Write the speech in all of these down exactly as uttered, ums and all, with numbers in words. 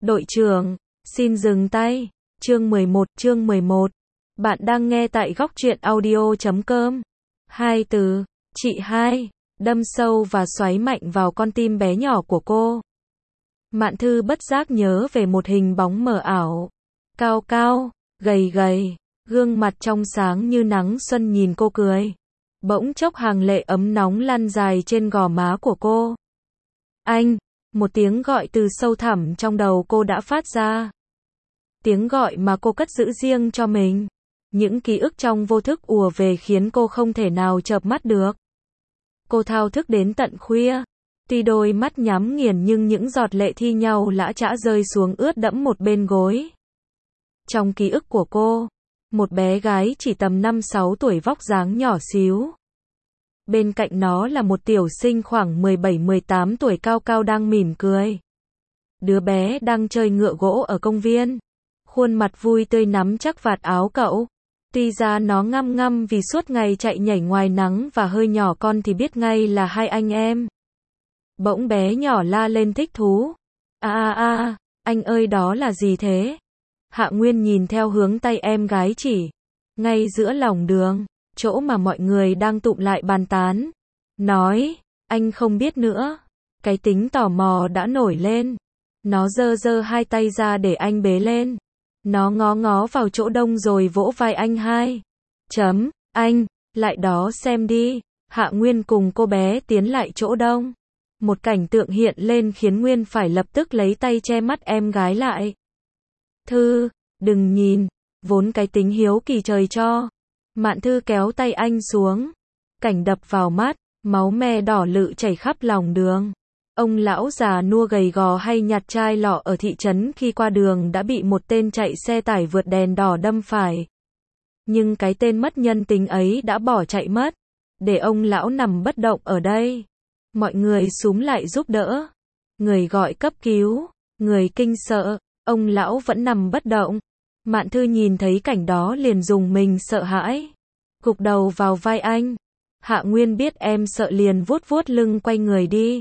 Đội trưởng, xin dừng tay. Chương mười một, chương mười một. Bạn đang nghe tại góc truyện audio chấm com. Hai từ, chị hai, đâm sâu và xoáy mạnh vào con tim bé nhỏ của cô. Mạn Thư bất giác nhớ về một hình bóng mờ ảo. Cao cao, gầy gầy, gương mặt trong sáng như nắng xuân nhìn cô cười. Bỗng chốc hàng lệ ấm nóng lăn dài trên gò má của cô. Anh, một tiếng gọi từ sâu thẳm trong đầu cô đã phát ra. Tiếng gọi mà cô cất giữ riêng cho mình. Những ký ức trong vô thức ùa về khiến cô không thể nào chợp mắt được. Cô thao thức đến tận khuya. Tuy đôi mắt nhắm nghiền nhưng những giọt lệ thi nhau lã chã rơi xuống ướt đẫm một bên gối. Trong ký ức của cô, một bé gái chỉ tầm năm sáu tuổi vóc dáng nhỏ xíu. Bên cạnh nó là một tiểu sinh khoảng mười bảy mười tám tuổi cao cao đang mỉm cười. Đứa bé đang chơi ngựa gỗ ở công viên. Khuôn mặt vui tươi nắm chắc vạt áo cậu. Tuy ra nó ngăm ngăm vì suốt ngày chạy nhảy ngoài nắng và hơi nhỏ con thì biết ngay là hai anh em. Bỗng bé nhỏ la lên thích thú. A a a, anh ơi đó là gì thế? Hạ Nguyên nhìn theo hướng tay em gái chỉ. Ngay giữa lòng đường, chỗ mà mọi người đang tụm lại bàn tán. Nói, anh không biết nữa. Cái tính tò mò đã nổi lên. Nó giơ giơ hai tay ra để anh bế lên. Nó ngó ngó vào chỗ đông rồi vỗ vai anh hai. Chấm, anh, lại đó xem đi. Hạ Nguyên cùng cô bé tiến lại chỗ đông. Một cảnh tượng hiện lên khiến Nguyên phải lập tức lấy tay che mắt em gái lại. Thư, đừng nhìn, vốn cái tính hiếu kỳ trời cho. Mạn Thư kéo tay anh xuống. Cảnh đập vào mắt, máu me đỏ lự chảy khắp lòng đường. Ông lão già nua gầy gò hay nhặt chai lọ ở thị trấn khi qua đường đã bị một tên chạy xe tải vượt đèn đỏ đâm phải. Nhưng cái tên mất nhân tính ấy đã bỏ chạy mất. Để ông lão nằm bất động ở đây. Mọi người xúm lại giúp đỡ. Người gọi cấp cứu. Người kinh sợ. Ông lão vẫn nằm bất động. Mạn Thư nhìn thấy cảnh đó liền dùng mình sợ hãi. Gục đầu vào vai anh. Hạ Nguyên biết em sợ liền vuốt vuốt lưng quay người đi.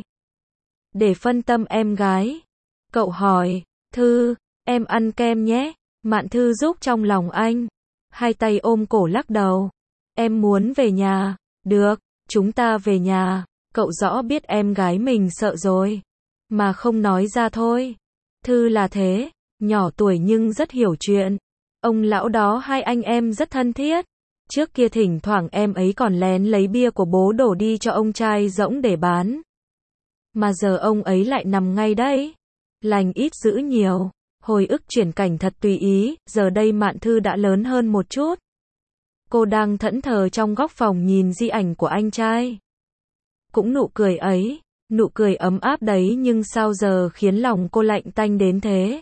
Để phân tâm em gái. Cậu hỏi, Thư, em ăn kem nhé. Mạn Thư giúp trong lòng anh. Hai tay ôm cổ lắc đầu. Em muốn về nhà. Được, chúng ta về nhà. Cậu rõ biết em gái mình sợ rồi. Mà không nói ra thôi. Thư là thế, nhỏ tuổi nhưng rất hiểu chuyện. Ông lão đó hai anh em rất thân thiết. Trước kia thỉnh thoảng em ấy còn lén lấy bia của bố đổ đi cho ông trai rỗng để bán. Mà giờ ông ấy lại nằm ngay đấy. Lành ít dữ nhiều. Hồi ức chuyển cảnh thật tùy ý. Giờ đây Mạn Thư đã lớn hơn một chút. Cô đang thẫn thờ trong góc phòng nhìn di ảnh của anh trai. Cũng nụ cười ấy. Nụ cười ấm áp đấy nhưng sao giờ khiến lòng cô lạnh tanh đến thế.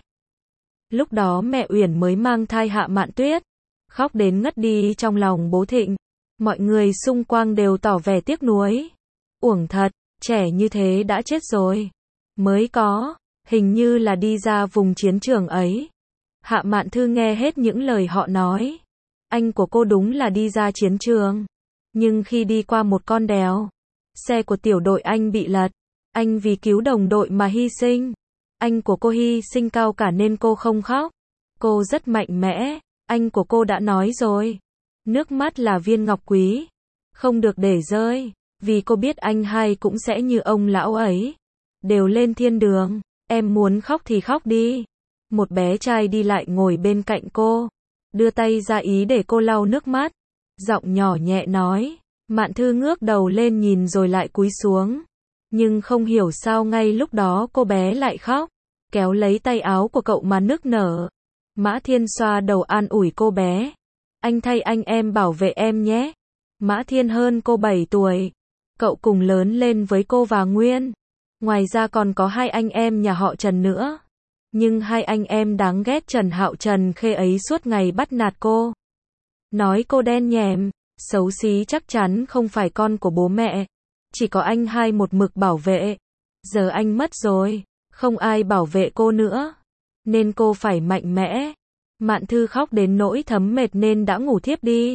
Lúc đó mẹ Uyển mới mang thai Hạ Mạn Tuyết. Khóc đến ngất đi trong lòng bố Thịnh. Mọi người xung quanh đều tỏ vẻ tiếc nuối. Uổng thật, trẻ như thế đã chết rồi. Mới có, hình như là đi ra vùng chiến trường ấy. Hạ Mạn Thư nghe hết những lời họ nói. Anh của cô đúng là đi ra chiến trường. Nhưng khi đi qua một con đèo, xe của tiểu đội anh bị lật. Anh vì cứu đồng đội mà hy sinh. Anh của cô hy sinh cao cả nên cô không khóc. Cô rất mạnh mẽ. Anh của cô đã nói rồi. Nước mắt là viên ngọc quý. Không được để rơi. Vì cô biết anh hai cũng sẽ như ông lão ấy. Đều lên thiên đường. Em muốn khóc thì khóc đi. Một bé trai đi lại ngồi bên cạnh cô. Đưa tay ra ý để cô lau nước mắt. Giọng nhỏ nhẹ nói. Mạn Thư ngước đầu lên nhìn rồi lại cúi xuống. Nhưng không hiểu sao ngay lúc đó cô bé lại khóc. Kéo lấy tay áo của cậu mà nức nở. Mã Thiên xoa đầu an ủi cô bé. Anh thay anh em bảo vệ em nhé. Mã Thiên hơn cô bảy tuổi. Cậu cùng lớn lên với cô và Nguyên. Ngoài ra còn có hai anh em nhà họ Trần nữa. Nhưng hai anh em đáng ghét Trần Hạo Trần Khê ấy suốt ngày bắt nạt cô. Nói cô đen nhèm, xấu xí chắc chắn không phải con của bố mẹ. Chỉ có anh hai một mực bảo vệ. Giờ anh mất rồi, không ai bảo vệ cô nữa. Nên cô phải mạnh mẽ. Mạn Thư khóc đến nỗi thấm mệt nên đã ngủ thiếp đi.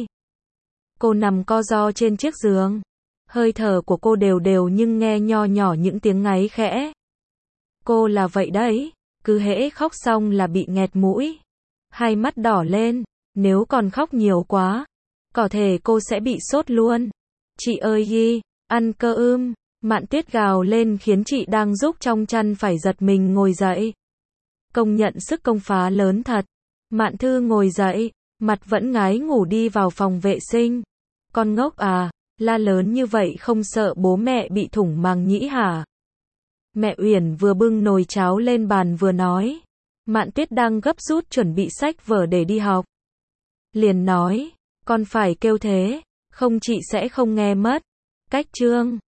Cô nằm co ro trên chiếc giường. Hơi thở của cô đều đều nhưng nghe nho nhỏ những tiếng ngáy khẽ. Cô là vậy đấy, cứ hễ khóc xong là bị nghẹt mũi, hai mắt đỏ lên, nếu còn khóc nhiều quá, có thể cô sẽ bị sốt luôn. Chị ơi Ghi, ăn cơm. Mạn Tuyết gào lên khiến chị đang rúc trong chăn phải giật mình ngồi dậy. Công nhận sức công phá lớn thật. Mạn Thư ngồi dậy, mặt vẫn ngái ngủ đi vào phòng vệ sinh. Con ngốc à, la lớn như vậy không sợ bố mẹ bị thủng màng nhĩ hả? Mẹ Uyển vừa bưng nồi cháo lên bàn vừa nói. Mạn Tuyết đang gấp rút chuẩn bị sách vở để đi học. Liền nói, con phải kêu thế, không chị sẽ không nghe mất. Cách chương